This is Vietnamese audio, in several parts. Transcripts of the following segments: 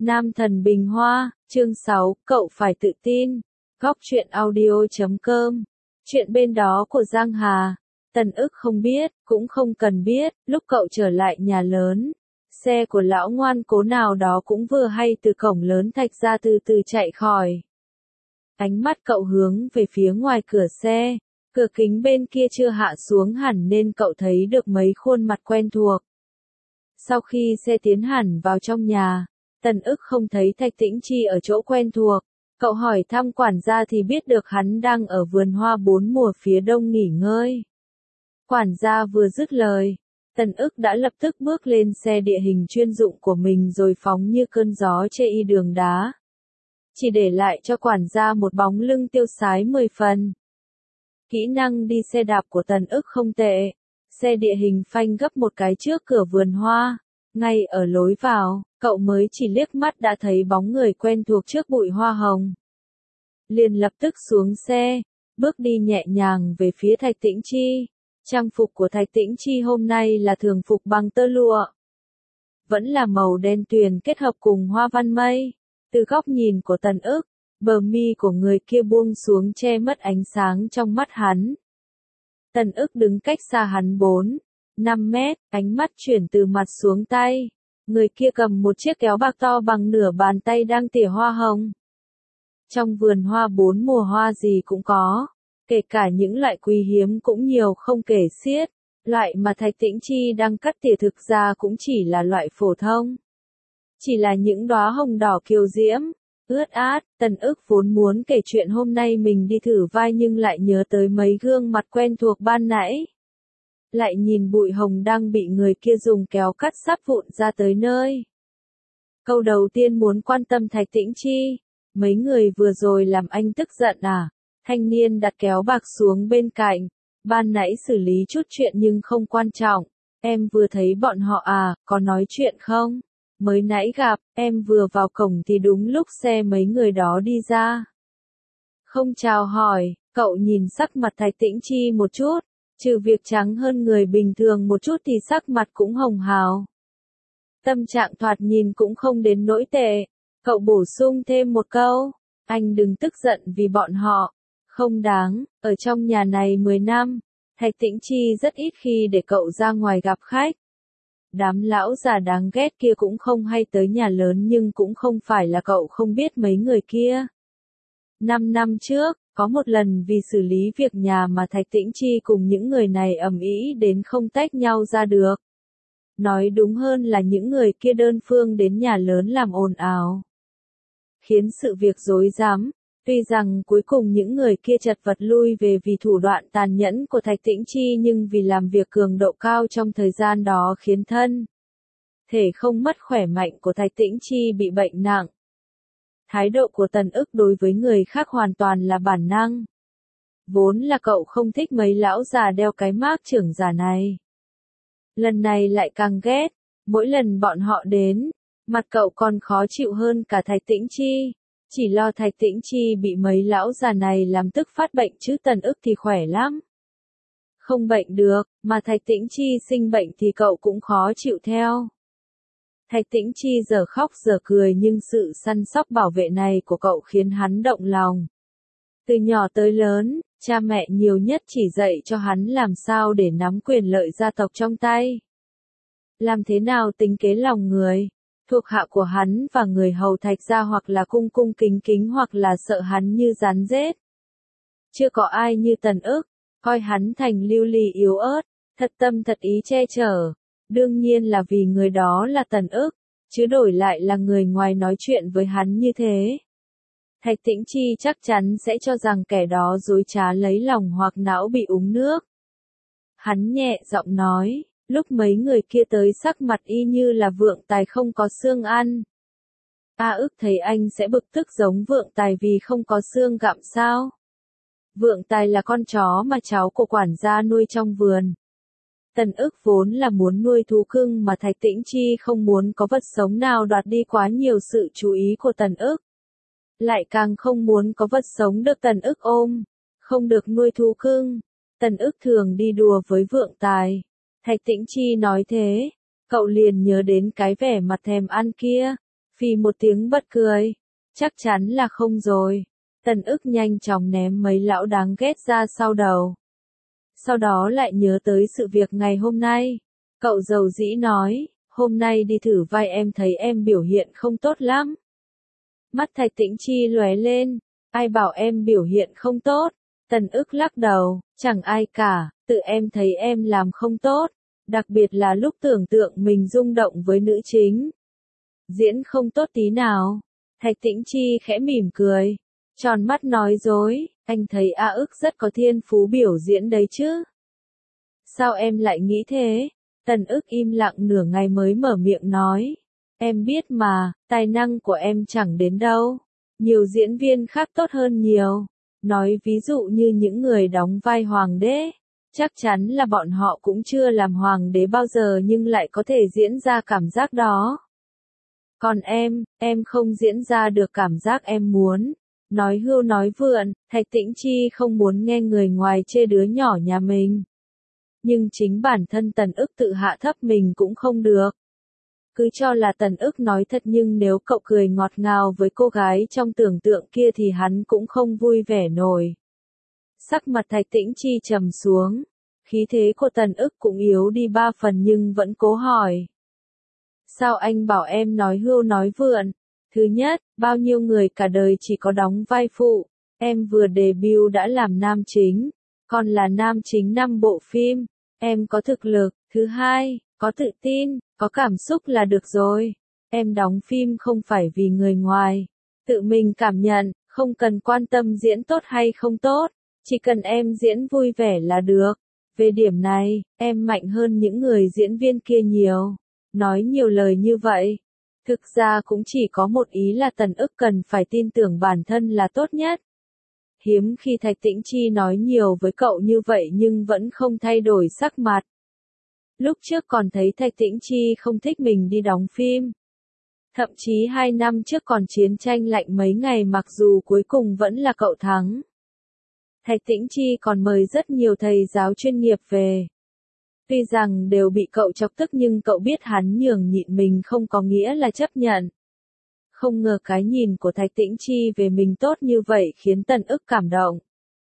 Nam thần bình hoa, chương 6, cậu phải tự tin. Góc truyện audio.com. Chuyện bên đó của Giang Hà. Tần ức không biết, cũng không cần biết, lúc cậu trở lại nhà lớn. Xe của lão ngoan cố nào đó cũng vừa hay từ cổng lớn Thạch ra từ từ chạy khỏi. Ánh mắt cậu hướng về phía ngoài cửa xe. Cửa kính bên kia chưa hạ xuống hẳn nên cậu thấy được mấy khuôn mặt quen thuộc. Sau khi xe tiến hẳn vào trong nhà, Tần ức không thấy Thạch Tĩnh Chi ở chỗ quen thuộc. Cậu hỏi thăm quản gia thì biết được hắn đang ở vườn hoa bốn mùa phía đông nghỉ ngơi. Quản gia vừa dứt lời, Tần ức đã lập tức bước lên xe địa hình chuyên dụng của mình rồi phóng như cơn gió chê y đường đá. Chỉ để lại cho quản gia một bóng lưng tiêu sái 10 phần. Kỹ năng đi xe đạp của Tần ức không tệ. Xe địa hình phanh gấp một cái trước cửa vườn hoa. Ngay ở lối vào, cậu mới chỉ liếc mắt đã thấy bóng người quen thuộc trước bụi hoa hồng. Liền lập tức xuống xe, bước đi nhẹ nhàng về phía Thạch Tĩnh Chi. Trang phục của Thạch Tĩnh Chi hôm nay là thường phục bằng tơ lụa. Vẫn là màu đen tuyền kết hợp cùng hoa văn mây. Từ góc nhìn của Tần ức, bờ mi của người kia buông xuống che mất ánh sáng trong mắt hắn. Tần ức đứng cách xa hắn 4-5 mét, ánh mắt chuyển từ mặt xuống tay. Người kia cầm một chiếc kéo bạc to bằng nửa bàn tay đang tỉa hoa hồng. Trong vườn hoa bốn mùa hoa gì cũng có, kể cả những loại quý hiếm cũng nhiều không kể xiết. Loại mà Thạch Tĩnh Chi đang cắt tỉa thực ra cũng chỉ là loại phổ thông. Chỉ là những đóa hồng đỏ kiều diễm, ướt át. Tần ức vốn muốn kể chuyện hôm nay mình đi thử vai nhưng lại nhớ tới mấy gương mặt quen thuộc ban nãy. Lại nhìn bụi hồng đang bị người kia dùng kéo cắt sắp vụn ra tới nơi. Câu đầu tiên muốn quan tâm Thạch Tĩnh Chi. Mấy người vừa rồi làm anh tức giận à? Thanh niên đặt kéo bạc xuống bên cạnh. Ban nãy xử lý chút chuyện nhưng không quan trọng. Em vừa thấy bọn họ à, có nói chuyện không? Mới nãy gặp, em vừa vào cổng thì đúng lúc xe mấy người đó đi ra. Không chào hỏi, cậu nhìn sắc mặt Thạch Tĩnh Chi một chút. Trừ việc trắng hơn người bình thường một chút thì sắc mặt cũng hồng hào. Tâm trạng thoạt nhìn cũng không đến nỗi tệ. Cậu bổ sung thêm một câu. Anh đừng tức giận vì bọn họ. Không đáng, ở trong nhà này 10 năm. Thạch Tĩnh Chi rất ít khi để cậu ra ngoài gặp khách. Đám lão già đáng ghét kia cũng không hay tới nhà lớn nhưng cũng không phải là cậu không biết mấy người kia. 5 năm trước, có một lần vì xử lý việc nhà mà Thạch Tĩnh Chi cùng những người này ầm ĩ đến không tách nhau ra được. Nói đúng hơn là những người kia đơn phương đến nhà lớn làm ồn ào. Khiến sự việc rối rắm. Tuy rằng cuối cùng những người kia chật vật lui về vì thủ đoạn tàn nhẫn của Thạch Tĩnh Chi nhưng vì làm việc cường độ cao trong thời gian đó khiến thân thể không mất khỏe mạnh của Thạch Tĩnh Chi bị bệnh nặng. Thái độ của Tần ức đối với người khác hoàn toàn là bản năng. Vốn là cậu không thích mấy lão già đeo cái mác trưởng giả này. Lần này lại càng ghét, mỗi lần bọn họ đến, mặt cậu còn khó chịu hơn cả Thạch Tĩnh Chi. Chỉ lo Thạch Tĩnh Chi bị mấy lão già này làm tức phát bệnh chứ Tần ức thì khỏe lắm. Không bệnh được, mà Thạch Tĩnh Chi sinh bệnh thì cậu cũng khó chịu theo. Thạch Tĩnh Chi giờ khóc giờ cười nhưng sự săn sóc bảo vệ này của cậu khiến hắn động lòng. Từ nhỏ tới lớn, cha mẹ nhiều nhất chỉ dạy cho hắn làm sao để nắm quyền lợi gia tộc trong tay. Làm thế nào tính kế lòng người. Thuộc hạ của hắn và người hầu Thạch gia hoặc là cung cung kính kính hoặc là sợ hắn như rắn rết. Chưa có ai như Tần ức, coi hắn thành lưu ly yếu ớt, thật tâm thật ý che chở. Đương nhiên là vì người đó là Tần ức, chứ đổi lại là người ngoài nói chuyện với hắn như thế. Thạch Tĩnh Chi chắc chắn sẽ cho rằng kẻ đó dối trá lấy lòng hoặc não bị uống nước. Hắn nhẹ giọng nói. Lúc mấy người kia tới sắc mặt y như là Vượng Tài không có xương ăn. Ức thấy anh sẽ bực tức giống Vượng Tài vì không có xương gặm sao. Vượng Tài là con chó mà cháu của quản gia nuôi trong vườn. Tần ức vốn là muốn nuôi thú cưng mà Thạch Tĩnh Chi không muốn có vật sống nào đoạt đi quá nhiều sự chú ý của Tần ức. Lại càng không muốn có vật sống được Tần ức ôm, không được nuôi thú cưng. Tần ức thường đi đùa với Vượng Tài. Thạch Tĩnh Chi nói thế, cậu liền nhớ đến cái vẻ mặt thèm ăn kia. Phì một tiếng bật cười. Chắc chắn là không rồi. Tần ức nhanh chóng ném mấy lão đáng ghét ra sau đầu. Sau đó lại nhớ tới sự việc ngày hôm nay. Cậu dầu dĩ nói, hôm nay đi thử vai em thấy em biểu hiện không tốt lắm. Mắt Thạch Tĩnh Chi lóe lên, ai bảo em biểu hiện không tốt? Tần ức lắc đầu, chẳng ai cả, tự em thấy em làm không tốt, đặc biệt là lúc tưởng tượng mình rung động với nữ chính. Diễn không tốt tí nào. Thạch Tĩnh Chi khẽ mỉm cười, tròn mắt nói dối, anh thấy A ức rất có thiên phú biểu diễn đấy chứ. Sao em lại nghĩ thế? Tần ức im lặng nửa ngày mới mở miệng nói. Em biết mà, tài năng của em chẳng đến đâu. Nhiều diễn viên khác tốt hơn nhiều. Nói ví dụ như những người đóng vai hoàng đế. Chắc chắn là bọn họ cũng chưa làm hoàng đế bao giờ nhưng lại có thể diễn ra cảm giác đó. Còn em không diễn ra được cảm giác em muốn. Nói hưu nói vượn, Thạch Tĩnh Chi không muốn nghe người ngoài chê đứa nhỏ nhà mình. Nhưng chính bản thân Tần ức tự hạ thấp mình cũng không được. Cứ cho là Tần ức nói thật nhưng nếu cậu cười ngọt ngào với cô gái trong tưởng tượng kia thì hắn cũng không vui vẻ nổi. Sắc mặt Thạch Tĩnh Chi trầm xuống. Khí thế của Tần ức cũng yếu đi 3 phần nhưng vẫn cố hỏi. Sao anh bảo em nói hưu nói vượn? Thứ nhất, bao nhiêu người cả đời chỉ có đóng vai phụ. Em vừa debut đã làm nam chính. Còn là nam chính 5 bộ phim. Em có thực lực. Thứ hai, có tự tin, có cảm xúc là được rồi. Em đóng phim không phải vì người ngoài. Tự mình cảm nhận, không cần quan tâm diễn tốt hay không tốt. Chỉ cần em diễn vui vẻ là được. Về điểm này, em mạnh hơn những người diễn viên kia nhiều. Nói nhiều lời như vậy. Thực ra cũng chỉ có một ý là Tần ức cần phải tin tưởng bản thân là tốt nhất. Hiếm khi Thạch Tĩnh Chi nói nhiều với cậu như vậy nhưng vẫn không thay đổi sắc mặt. Lúc trước còn thấy Thạch Tĩnh Chi không thích mình đi đóng phim. Thậm chí 2 năm trước còn chiến tranh lạnh mấy ngày mặc dù cuối cùng vẫn là cậu thắng. Thạch Tĩnh Chi còn mời rất nhiều thầy giáo chuyên nghiệp về. Tuy rằng đều bị cậu chọc tức nhưng cậu biết hắn nhường nhịn mình không có nghĩa là chấp nhận. Không ngờ cái nhìn của Thạch Tĩnh Chi về mình tốt như vậy khiến Tần ức cảm động.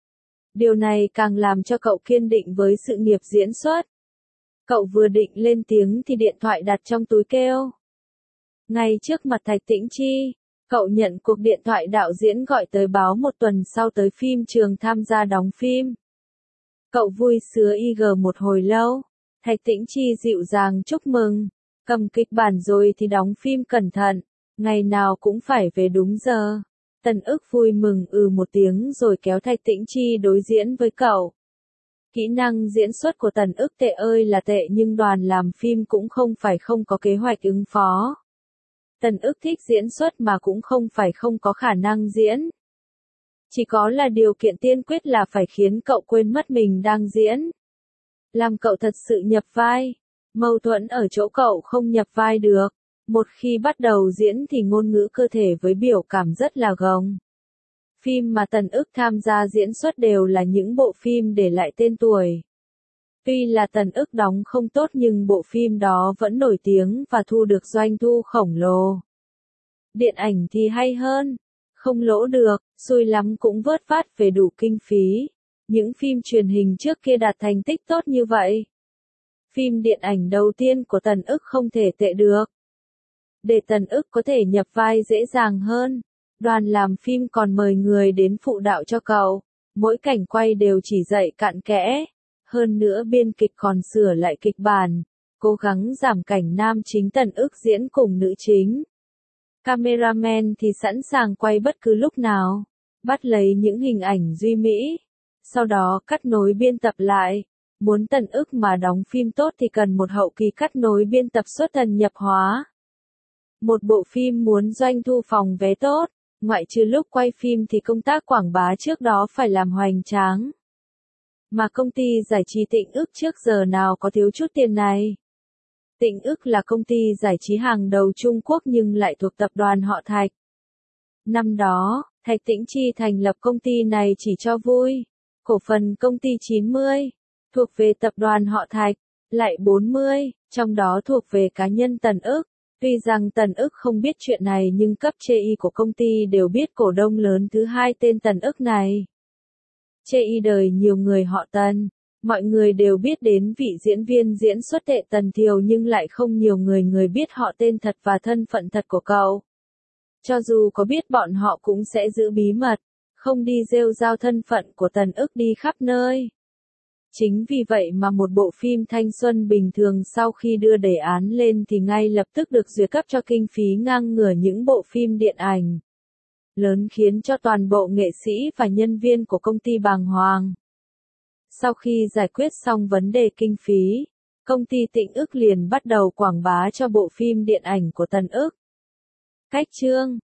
Điều này càng làm cho cậu kiên định với sự nghiệp diễn xuất. Cậu vừa định lên tiếng thì điện thoại đặt trong túi kêu. Ngay trước mặt Thạch Tĩnh Chi, cậu nhận cuộc điện thoại đạo diễn gọi tới báo 1 tuần sau tới phim trường tham gia đóng phim. Cậu vui sướng một hồi lâu. Thạch Tĩnh Chi dịu dàng chúc mừng. Cầm kịch bản rồi thì đóng phim cẩn thận. Ngày nào cũng phải về đúng giờ. Tần ức vui mừng một tiếng rồi kéo Thạch Tĩnh Chi đối diễn với cậu. Kỹ năng diễn xuất của Tần ức tệ ơi là tệ nhưng đoàn làm phim cũng không phải không có kế hoạch ứng phó. Tần ức thích diễn xuất mà cũng không phải không có khả năng diễn. Chỉ có là điều kiện tiên quyết là phải khiến cậu quên mất mình đang diễn. Làm cậu thật sự nhập vai. Mâu thuẫn ở chỗ cậu không nhập vai được. Một khi bắt đầu diễn thì ngôn ngữ cơ thể với biểu cảm rất là gồng. Phim mà Tần ức tham gia diễn xuất đều là những bộ phim để lại tên tuổi. Tuy là Tần ức đóng không tốt nhưng bộ phim đó vẫn nổi tiếng và thu được doanh thu khổng lồ. Điện ảnh thì hay hơn. Không lỗ được, xui lắm cũng vớt vát về đủ kinh phí. Những phim truyền hình trước kia đạt thành tích tốt như vậy. Phim điện ảnh đầu tiên của Tần ức không thể tệ được. Để Tần ức có thể nhập vai dễ dàng hơn, đoàn làm phim còn mời người đến phụ đạo cho cậu. Mỗi cảnh quay đều chỉ dạy cặn kẽ. Hơn nữa biên kịch còn sửa lại kịch bản, cố gắng giảm cảnh nam chính Tần ức diễn cùng nữ chính. Cameraman thì sẵn sàng quay bất cứ lúc nào, bắt lấy những hình ảnh duy mỹ, sau đó cắt nối biên tập lại. Muốn Tần ức mà đóng phim tốt thì cần một hậu kỳ cắt nối biên tập xuất thần nhập hóa. Một bộ phim muốn doanh thu phòng vé tốt, ngoại trừ lúc quay phim thì công tác quảng bá trước đó phải làm hoành tráng. Mà công ty giải trí Tịnh ức trước giờ nào có thiếu chút tiền này. Tịnh ức là công ty giải trí hàng đầu Trung Quốc nhưng lại thuộc tập đoàn họ Thạch. Năm đó, Thạch Tĩnh Chi thành lập công ty này chỉ cho vui. Cổ phần công ty 90, thuộc về tập đoàn họ Thạch, lại 40, trong đó thuộc về cá nhân Tần ức. Tuy rằng Tần Ức không biết chuyện này nhưng cấp chê y của công ty đều biết cổ đông lớn thứ hai tên Tần Ức này. Chê y đời nhiều người họ Tần, mọi người đều biết đến vị diễn viên diễn xuất tệ Tần Thiều nhưng lại không nhiều người biết họ tên thật và thân phận thật của cậu. Cho dù có biết bọn họ cũng sẽ giữ bí mật, không đi rêu rao thân phận của Tần Ức đi khắp nơi. Chính vì vậy mà một bộ phim thanh xuân bình thường sau khi đưa đề án lên thì ngay lập tức được duyệt cấp cho kinh phí ngang ngửa những bộ phim điện ảnh lớn khiến cho toàn bộ nghệ sĩ và nhân viên của công ty bàng hoàng. Sau khi giải quyết xong vấn đề kinh phí, công ty Tịnh Ức liền bắt đầu quảng bá cho bộ phim điện ảnh của Tần Ức. Cách chương